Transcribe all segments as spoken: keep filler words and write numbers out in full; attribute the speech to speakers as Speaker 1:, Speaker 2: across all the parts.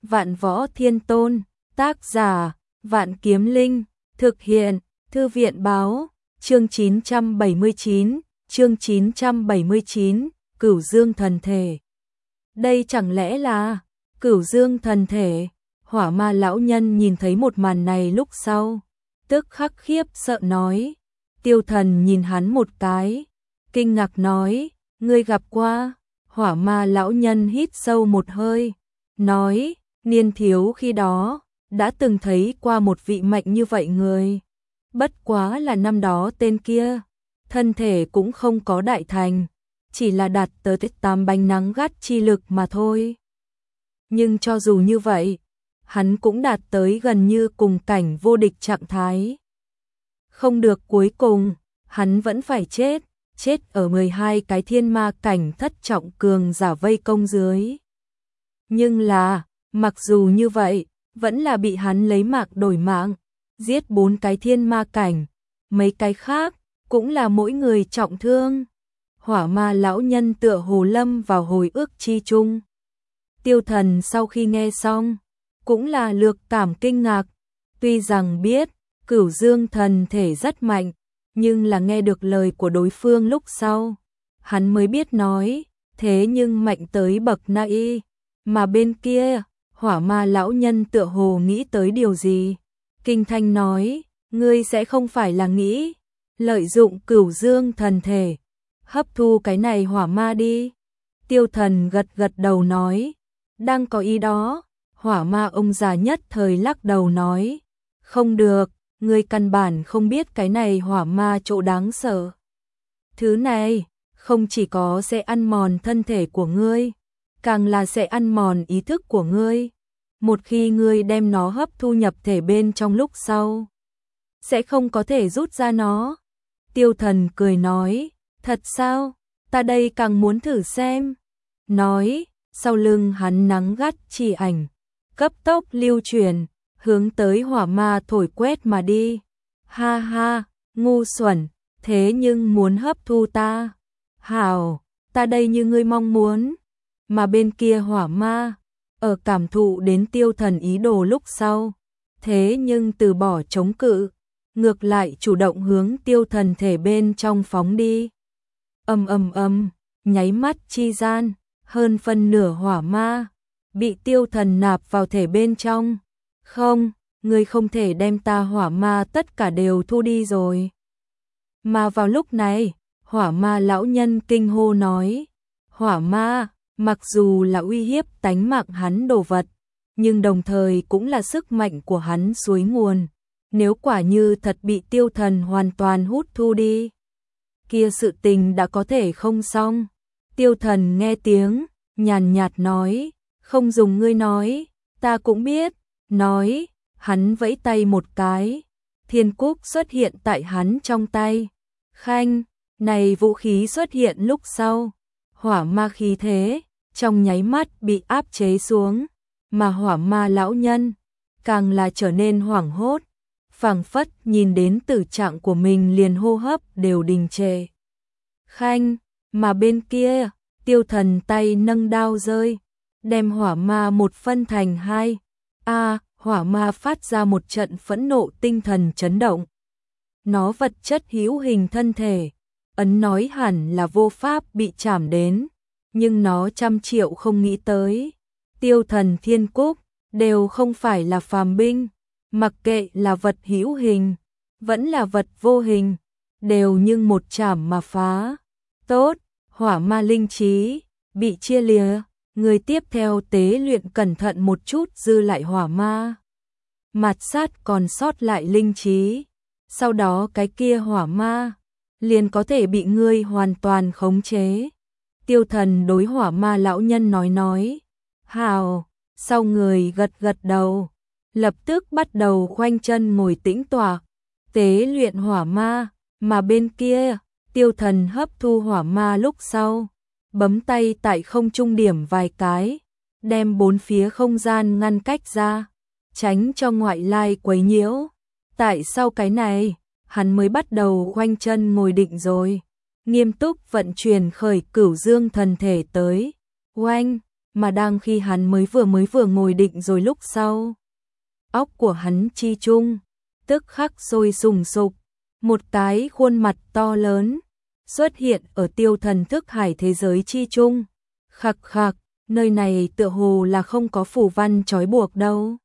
Speaker 1: Vạn Võ Thiên Tôn, tác giả, Vạn Kiếm Linh, thực hiện, Thư viện Báo, chương chín trăm bảy mươi chín, chương chín trăm bảy mươi chín, Cửu Dương Thần Thể. Đây chẳng lẽ là Cửu Dương Thần Thể? Hỏa Ma lão nhân nhìn thấy một màn này lúc sau, tức khắc khiếp sợ nói. Tiêu Thần nhìn hắn một cái, kinh ngạc nói, ngươi gặp qua? Hỏa Ma lão nhân hít sâu một hơi, nói, niên thiếu khi đó, đã từng thấy qua một vị mạnh như vậy người. Bất quá là năm đó tên kia, thân thể cũng không có đại thành, chỉ là đạt tới tam bánh nắng gắt chi lực mà thôi. Nhưng cho dù như vậy, hắn cũng đạt tới gần như cùng cảnh vô địch trạng thái. Không được, cuối cùng, hắn vẫn phải chết, chết ở mười hai cái thiên ma cảnh thất trọng cường giả vây công dưới. Nhưng là, mặc dù như vậy, vẫn là bị hắn lấy mạng đổi mạng, giết bốn cái thiên ma cảnh, mấy cái khác, cũng là mỗi người trọng thương. Hỏa Ma lão nhân tựa hồ lâm vào hồi ức chi chung. Tiêu Thần sau khi nghe xong, cũng là lược cảm kinh ngạc, tuy rằng biết, Cửu Dương thần thể rất mạnh, nhưng là nghe được lời của đối phương lúc sau, hắn mới biết nói, thế nhưng mạnh tới bậc nai, mà bên kia, Hỏa Ma lão nhân tựa hồ nghĩ tới điều gì, kinh thanh nói, ngươi sẽ không phải là nghĩ, lợi dụng Cửu Dương thần thể, hấp thu cái này hỏa ma đi. Tiêu Thần gật gật đầu nói, đang có ý đó. Hỏa Ma ông già nhất thời lắc đầu nói, không được, ngươi căn bản không biết cái này hỏa ma chỗ đáng sợ. Thứ này, không chỉ có sẽ ăn mòn thân thể của ngươi, càng là sẽ ăn mòn ý thức của ngươi. Một khi ngươi đem nó hấp thu nhập thể bên trong lúc sau, sẽ không có thể rút ra nó. Tiêu Thần cười nói, thật sao, ta đây càng muốn thử xem. Nói, sau lưng hắn nắng gắt chỉ ảnh, cấp tốc lưu chuyển, hướng tới hỏa ma thổi quét mà đi. Ha ha, ngu xuẩn, thế nhưng muốn hấp thu ta. Hảo, ta đây như ngươi mong muốn. Mà bên kia hỏa ma, ở cảm thụ đến Tiêu Thần ý đồ lúc sau, thế nhưng từ bỏ chống cự, ngược lại chủ động hướng Tiêu Thần thể bên trong phóng đi. Ầm ầm ầm, nháy mắt chi gian, hơn phân nửa hỏa ma bị Tiêu Thần nạp vào thể bên trong. Không, ngươi không thể đem ta hỏa ma tất cả đều thu đi rồi. Mà vào lúc này, Hỏa Ma lão nhân kinh hô nói, hỏa ma, mặc dù là uy hiếp tánh mạng hắn đồ vật, nhưng đồng thời cũng là sức mạnh của hắn suối nguồn. Nếu quả như thật bị Tiêu Thần hoàn toàn hút thu đi, kia sự tình đã có thể không xong. Tiêu Thần nghe tiếng, nhàn nhạt nói, không dùng ngươi nói, ta cũng biết. Nói, hắn vẫy tay một cái, thiên cúc xuất hiện tại hắn trong tay. Khanh, này vũ khí xuất hiện lúc sau, hỏa ma khí thế, trong nháy mắt bị áp chế xuống, mà hỏa ma lão nhân, càng là trở nên hoảng hốt, phảng phất nhìn đến tử trạng của mình liền hô hấp đều đình trệ. Khanh, mà bên kia, Tiêu Thần tay nâng đao rơi, đem hỏa ma một phân thành hai. A, à, hỏa ma phát ra một trận phẫn nộ tinh thần chấn động. Nó vật chất hữu hình thân thể, ấn nói hẳn là vô pháp bị chạm đến, nhưng nó trăm triệu không nghĩ tới. Tiêu Thần thiên cúc, đều không phải là phàm binh, mặc kệ là vật hữu hình, vẫn là vật vô hình, đều nhưng một chảm mà phá. Tốt, hỏa ma linh trí, bị chia lìa. Người tiếp theo tế luyện cẩn thận một chút dư lại hỏa ma, mạt sát còn sót lại linh trí, sau đó cái kia hỏa ma liền có thể bị ngươi hoàn toàn khống chế. Tiêu Thần đối hỏa ma lão nhân nói nói, hào, sau người gật gật đầu, lập tức bắt đầu khoanh chân ngồi tĩnh tọa, tế luyện hỏa ma, mà bên kia, Tiêu Thần hấp thu hỏa ma lúc sau, bấm tay tại không trung điểm vài cái, đem bốn phía không gian ngăn cách ra, tránh cho ngoại lai quấy nhiễu. Tại sau cái này, hắn mới bắt đầu khoanh chân ngồi định rồi, nghiêm túc vận chuyển khởi Cửu Dương thần thể tới. Oanh, mà đang khi hắn mới vừa mới vừa ngồi định rồi lúc sau. Óc của hắn chi chung, tức khắc sôi sùng sục, một cái khuôn mặt to lớn xuất hiện ở tiêu thần thức hải thế giới chi chung. Khặc khặc, nơi này tựa hồ là không có phù văn trói buộc đâu.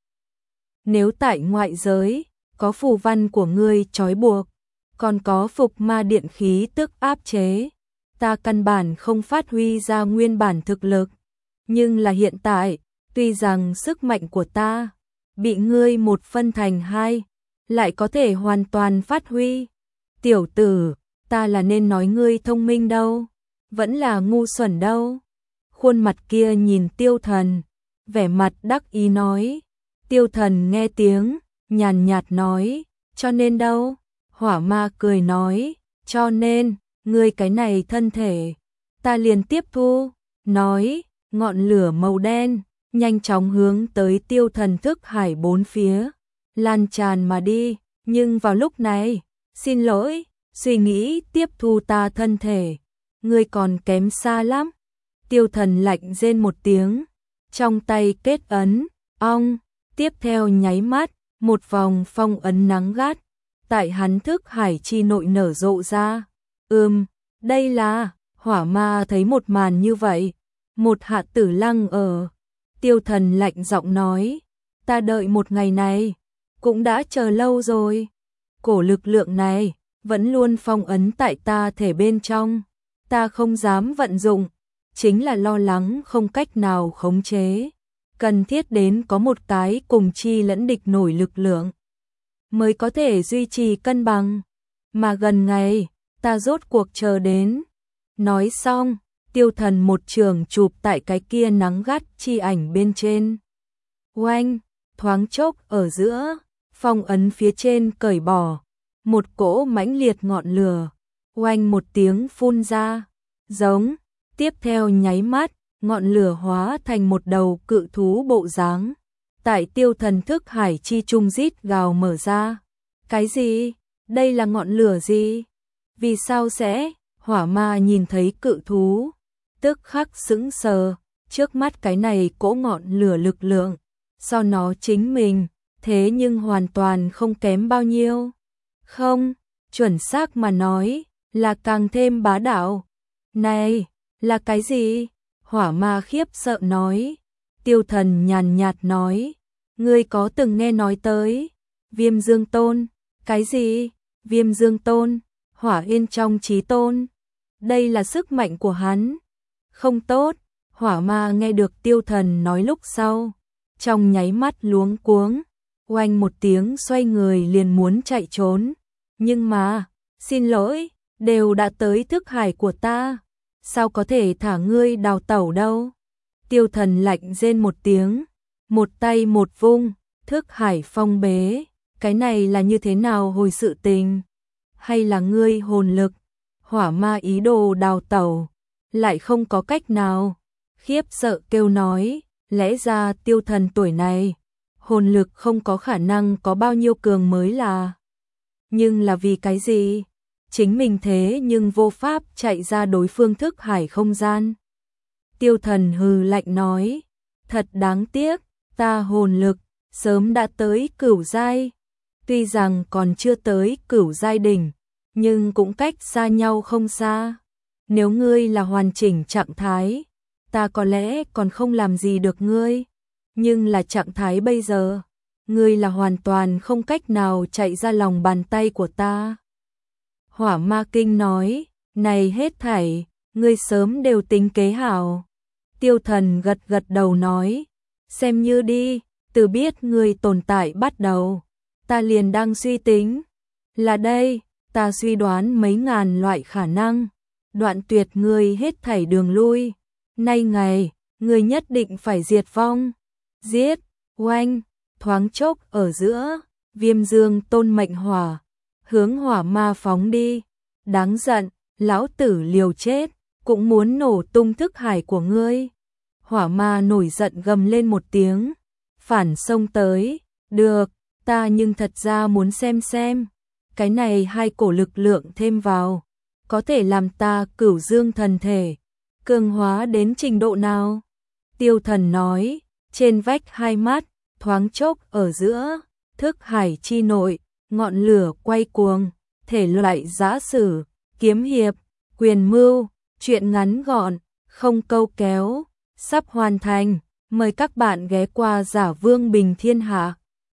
Speaker 1: Nếu tại ngoại giới, có phù văn của ngươi trói buộc, còn có phục ma điện khí tức áp chế, ta căn bản không phát huy ra nguyên bản thực lực. Nhưng là hiện tại, tuy rằng sức mạnh của ta bị ngươi một phân thành hai, lại có thể hoàn toàn phát huy. Tiểu tử, ta là nên nói ngươi thông minh đâu, vẫn là ngu xuẩn đâu. Khuôn mặt kia nhìn Tiêu Thần, vẻ mặt đắc ý nói. Tiêu Thần nghe tiếng, nhàn nhạt nói, cho nên đâu? Hỏa ma cười nói, cho nên, ngươi cái này thân thể, ta liền tiếp thu. Nói, ngọn lửa màu đen, nhanh chóng hướng tới Tiêu Thần thức hải bốn phía, lan tràn mà đi. Nhưng vào lúc này, xin lỗi, suy nghĩ tiếp thu ta thân thể, ngươi còn kém xa lắm. Tiêu Thần lạnh rên một tiếng, trong tay kết ấn, ong, tiếp theo nháy mắt, một vòng phong ấn nắng gắt, tại hắn thức hải chi nội nở rộ ra. Ừm, đây là, hỏa ma thấy một màn như vậy, một hạ tử lăng ở. Tiêu Thần lạnh giọng nói, ta đợi một ngày này, cũng đã chờ lâu rồi. Cổ lực lượng này, vẫn luôn phong ấn tại ta thể bên trong, ta không dám vận dụng, chính là lo lắng không cách nào khống chế. Cần thiết đến có một cái cùng chi lẫn địch nổi lực lượng, mới có thể duy trì cân bằng. Mà gần ngày, ta rốt cuộc chờ đến. Nói xong, Tiêu Thần một trường chụp tại cái kia nắng gắt chi ảnh bên trên. Oanh, thoáng chốc ở giữa, phong ấn phía trên cởi bỏ, một cỗ mãnh liệt ngọn lửa, oanh một tiếng phun ra, giống, tiếp theo nháy mắt, ngọn lửa hóa thành một đầu cự thú bộ dáng. Tại Tiêu Thần thức hải chi trung rít gào mở ra. Cái gì? Đây là ngọn lửa gì? Vì sao sẽ? Hỏa ma nhìn thấy cự thú, tức khắc sững sờ, trước mắt cái này cỗ ngọn lửa lực lượng, so nó chính mình, thế nhưng hoàn toàn không kém bao nhiêu. Không, chuẩn xác mà nói, là càng thêm bá đạo. Này, là cái gì? Hỏa ma khiếp sợ nói. Tiêu Thần nhàn nhạt nói, ngươi có từng nghe nói tới Viêm Dương Tôn? Cái gì? Viêm Dương Tôn? Hỏa Yên trong chí tôn? Đây là sức mạnh của hắn. Không tốt. Hỏa ma nghe được Tiêu Thần nói lúc sau, trong nháy mắt luống cuống, oanh một tiếng xoay người liền muốn chạy trốn. Nhưng mà, xin lỗi, đều đã tới thức hải của ta, sao có thể thả ngươi đào tẩu đâu? Tiêu Thần lạnh rên một tiếng, một tay một vung, thức hải phong bế. Cái này là như thế nào hồi sự tình? Hay là ngươi hồn lực? Hỏa ma ý đồ đào tẩu, lại không có cách nào. Khiếp sợ kêu nói, lẽ ra Tiêu Thần tuổi này, hồn lực không có khả năng có bao nhiêu cường mới là. Nhưng là vì cái gì? Chính mình thế nhưng vô pháp chạy ra đối phương thức hải không gian. Tiêu Thần hừ lạnh nói, thật đáng tiếc, ta hồn lực sớm đã tới cửu giai. Tuy rằng còn chưa tới cửu giai đỉnh, nhưng cũng cách xa nhau không xa. Nếu ngươi là hoàn chỉnh trạng thái, ta có lẽ còn không làm gì được ngươi. Nhưng là trạng thái bây giờ, ngươi là hoàn toàn không cách nào chạy ra lòng bàn tay của ta. Hỏa ma kinh nói, này hết thảy, ngươi sớm đều tính kế hảo. Tiêu Thần gật gật đầu nói, xem như đi, từ biết ngươi tồn tại bắt đầu, ta liền đang suy tính. Là đây, ta suy đoán mấy ngàn loại khả năng, đoạn tuyệt ngươi hết thảy đường lui. Nay ngày, ngươi nhất định phải diệt vong. Giết, oanh, thoáng chốc ở giữa, Viêm Dương Tôn mệnh hỏa, hướng hỏa ma phóng đi. Đáng giận, lão tử liều chết, cũng muốn nổ tung thức hải của ngươi. Hỏa ma nổi giận gầm lên một tiếng, phản xông tới. Được, ta nhưng thật ra muốn xem xem, cái này hai cổ lực lượng thêm vào, có thể làm ta cửu dương thần thể cường hóa đến trình độ nào? Tiêu Thần nói, trên vách hai mắt, thoáng chốc ở giữa, thức hải chi nội, ngọn lửa quay cuồng, thể loại giã sử, kiếm hiệp, quyền mưu, truyện ngắn gọn, không câu kéo, sắp hoàn thành, mời các bạn ghé qua Giả Vương Bình Thiên Hạ.